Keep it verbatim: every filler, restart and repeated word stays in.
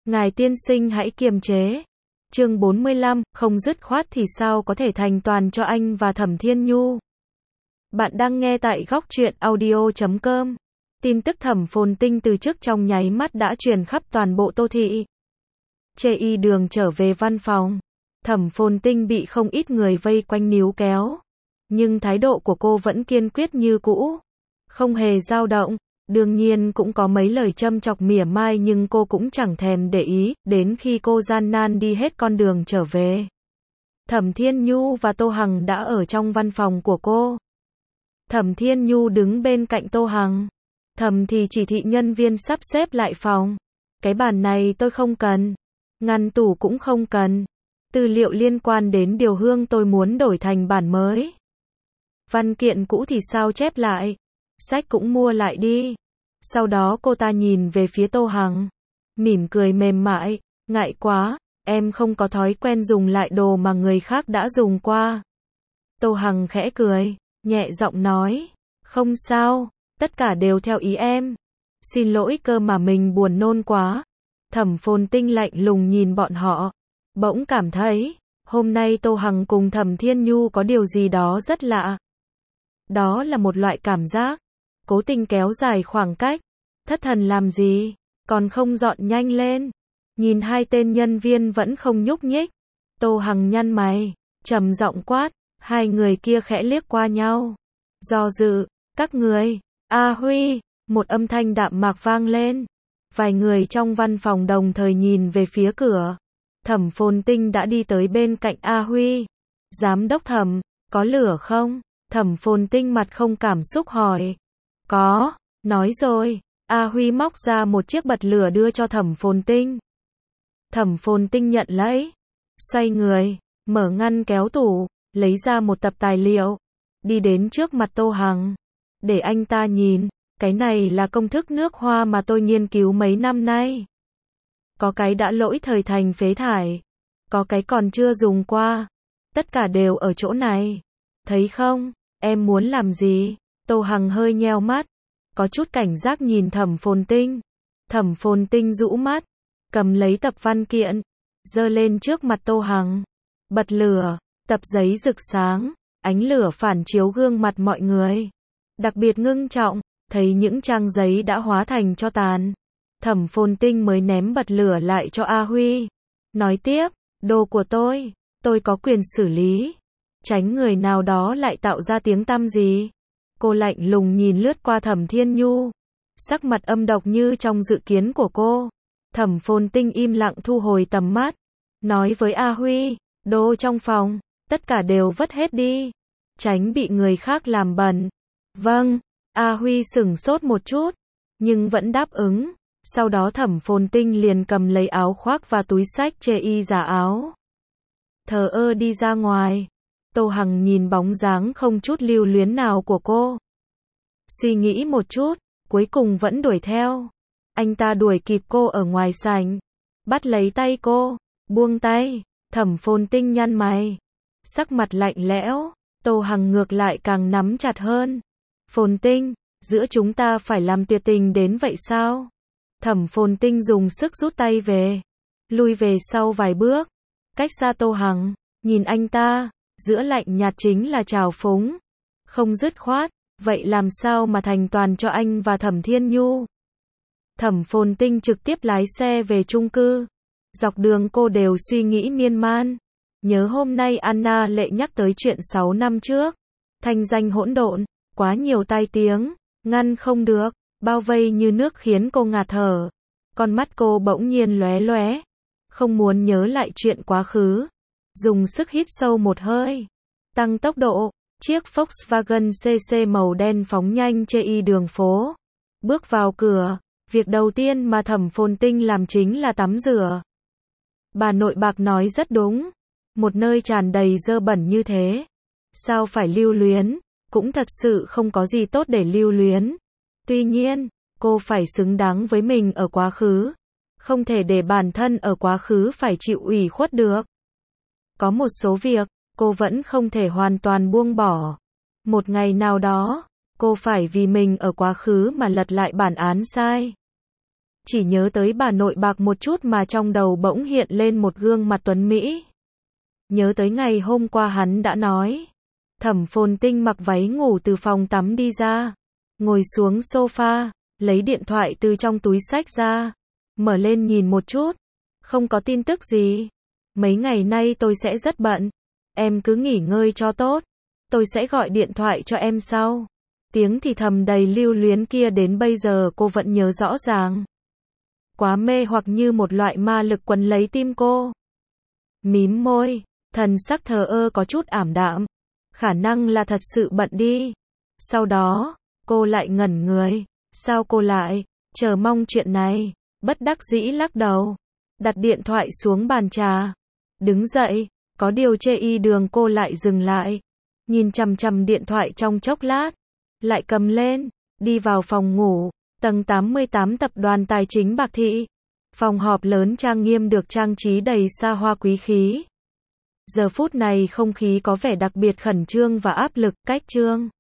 Ngài tiên sinh hãy kiềm chế. Chương bốn mươi lăm, không dứt khoát thì sao có thể thành toàn cho anh và Thẩm Thiên Nhu. Bạn đang nghe tại góc truyện audio chấm com. Tin tức Thẩm Phồn Tinh từ chức trong nháy mắt đã truyền khắp toàn bộ Tô Thị. Chê y đường trở về văn phòng. Thẩm Phồn Tinh bị không ít người vây quanh níu kéo. Nhưng thái độ của cô vẫn kiên quyết như cũ. Không hề dao động. Đương nhiên cũng có mấy lời châm chọc mỉa mai nhưng cô cũng chẳng thèm để ý, đến khi cô gian nan đi hết con đường trở về. Thẩm Thiên Nhu và Tô Hằng đã ở trong văn phòng của cô. Thẩm Thiên Nhu đứng bên cạnh Tô Hằng. Thẩm thì chỉ thị nhân viên sắp xếp lại phòng. Cái bàn này tôi không cần. Ngăn tủ cũng không cần. Tư liệu liên quan đến điều hương tôi muốn đổi thành bản mới. Văn kiện cũ thì sao chép lại. Sách cũng mua lại đi. Sau đó cô ta nhìn về phía Tô Hằng. Mỉm cười mềm mại. Ngại quá, em không có thói quen dùng lại đồ mà người khác đã dùng qua. Tô Hằng khẽ cười, nhẹ giọng nói. Không sao, tất cả đều theo ý em. Xin lỗi cơ mà mình buồn nôn quá. Thẩm Phồn Tinh lạnh lùng nhìn bọn họ. Bỗng cảm thấy, hôm nay Tô Hằng cùng Thẩm Thiên Nhu có điều gì đó rất lạ. Đó là một loại cảm giác. Cố tình kéo dài khoảng cách. Thất thần làm gì? Còn không dọn nhanh lên. Nhìn hai tên nhân viên vẫn không nhúc nhích. Tô Hằng nhăn mày. Trầm giọng quát. Hai người kia khẽ liếc qua nhau. Do dự. Các người. A Huy. Một âm thanh đạm mạc vang lên. Vài người trong văn phòng đồng thời nhìn về phía cửa. Thẩm Phồn Tinh đã đi tới bên cạnh A Huy. Giám đốc Thẩm, có lửa không? Thẩm Phồn Tinh mặt không cảm xúc hỏi. Có, nói rồi. A Huy móc ra một chiếc bật lửa đưa cho Thẩm Phồn Tinh. Thẩm Phồn Tinh nhận lấy. Xoay người, mở ngăn kéo tủ, lấy ra một tập tài liệu. Đi đến trước mặt Tô Hằng. Để anh ta nhìn, cái này là công thức nước hoa mà tôi nghiên cứu mấy năm nay. Có cái đã lỗi thời thành phế thải. Có cái còn chưa dùng qua. Tất cả đều ở chỗ này. Thấy không, em muốn làm gì? Tô Hằng hơi nheo mắt, có chút cảnh giác nhìn Thẩm Phồn Tinh. Thẩm Phồn Tinh rũ mắt, cầm lấy tập văn kiện, giơ lên trước mặt Tô Hằng. Bật lửa, tập giấy rực sáng, ánh lửa phản chiếu gương mặt mọi người. Đặc biệt ngưng trọng, thấy những trang giấy đã hóa thành tro tàn. Thẩm Phồn Tinh mới ném bật lửa lại cho A Huy. Nói tiếp, đồ của tôi, tôi có quyền xử lý. Tránh người nào đó lại tạo ra tiếng tăm gì. Cô lạnh lùng nhìn lướt qua Thẩm Thiên Nhu. Sắc mặt âm độc như trong dự kiến của cô. Thẩm Phồn Tinh im lặng thu hồi tầm mắt. Nói với A Huy, đồ trong phòng, tất cả đều vứt hết đi. Tránh bị người khác làm bẩn. Vâng, A Huy sửng sốt một chút, nhưng vẫn đáp ứng. Sau đó Thẩm Phồn Tinh liền cầm lấy áo khoác và túi xách chê y giả áo. Thờ ơ đi ra ngoài. Tô Hằng nhìn bóng dáng không chút lưu luyến nào của cô. Suy nghĩ một chút, cuối cùng vẫn đuổi theo. Anh ta đuổi kịp cô ở ngoài sảnh. Bắt lấy tay cô, buông tay. Thẩm Phồn Tinh nhăn mày. Sắc mặt lạnh lẽo. Tô Hằng ngược lại càng nắm chặt hơn. Phồn Tinh, giữa chúng ta phải làm tuyệt tình đến vậy sao? Thẩm Phồn Tinh dùng sức rút tay về. Lui về sau vài bước. Cách xa Tô Hằng, nhìn anh ta. Giữa lạnh nhạt chính là trào phúng. Không dứt khoát, vậy làm sao mà thành toàn cho anh và Thẩm Thiên Nhu? Thẩm Phồn Tinh trực tiếp lái xe về chung cư. Dọc đường cô đều suy nghĩ miên man. Nhớ hôm nay Anna Lệ nhắc tới chuyện sáu năm trước. Thanh danh hỗn độn, quá nhiều tai tiếng, ngăn không được, bao vây như nước khiến cô ngạt thở. Con mắt cô bỗng nhiên lóe lóe. Không muốn nhớ lại chuyện quá khứ. Dùng sức hít sâu một hơi. Tăng tốc độ. Chiếc Volkswagen xê xê màu đen phóng nhanh trên y đường phố. Bước vào cửa. Việc đầu tiên mà Thẩm Phồn Tinh làm chính là tắm rửa. Bà nội bạc nói rất đúng. Một nơi tràn đầy dơ bẩn như thế. Sao phải lưu luyến? Cũng thật sự không có gì tốt để lưu luyến. Tuy nhiên, cô phải xứng đáng với mình ở quá khứ. Không thể để bản thân ở quá khứ phải chịu ủy khuất được. Có một số việc, cô vẫn không thể hoàn toàn buông bỏ. Một ngày nào đó, cô phải vì mình ở quá khứ mà lật lại bản án sai. chỉ nhớ tới bà nội bạc một chút mà trong đầu bỗng hiện lên một gương mặt tuấn Mỹ. Nhớ tới ngày hôm qua hắn đã nói. Thẩm Phồn Tinh mặc váy ngủ từ phòng tắm đi ra. Ngồi xuống sofa, lấy điện thoại từ trong túi xách ra. Mở lên nhìn một chút. Không có tin tức gì. Mấy ngày nay tôi sẽ rất bận. Em cứ nghỉ ngơi cho tốt. Tôi sẽ gọi điện thoại cho em sau. Tiếng thì thầm đầy lưu luyến kia đến bây giờ cô vẫn nhớ rõ ràng. Quá mê hoặc như một loại ma lực quấn lấy tim cô. Mím môi, thần sắc thờ ơ có chút ảm đạm. Khả năng là thật sự bận đi. Sau đó, cô lại ngẩn người. Sao cô lại chờ mong chuyện này? Bất đắc dĩ lắc đầu. Đặt điện thoại xuống bàn trà. Đứng dậy, có điều chê y đường cô lại dừng lại. Nhìn chằm chằm điện thoại trong chốc lát. Lại cầm lên, đi vào phòng ngủ. Tầng tám mươi tám tập đoàn tài chính Bạc Thị. Phòng họp lớn trang nghiêm được trang trí đầy xa hoa quý khí. Giờ phút này không khí có vẻ đặc biệt khẩn trương và áp lực. Cách Trương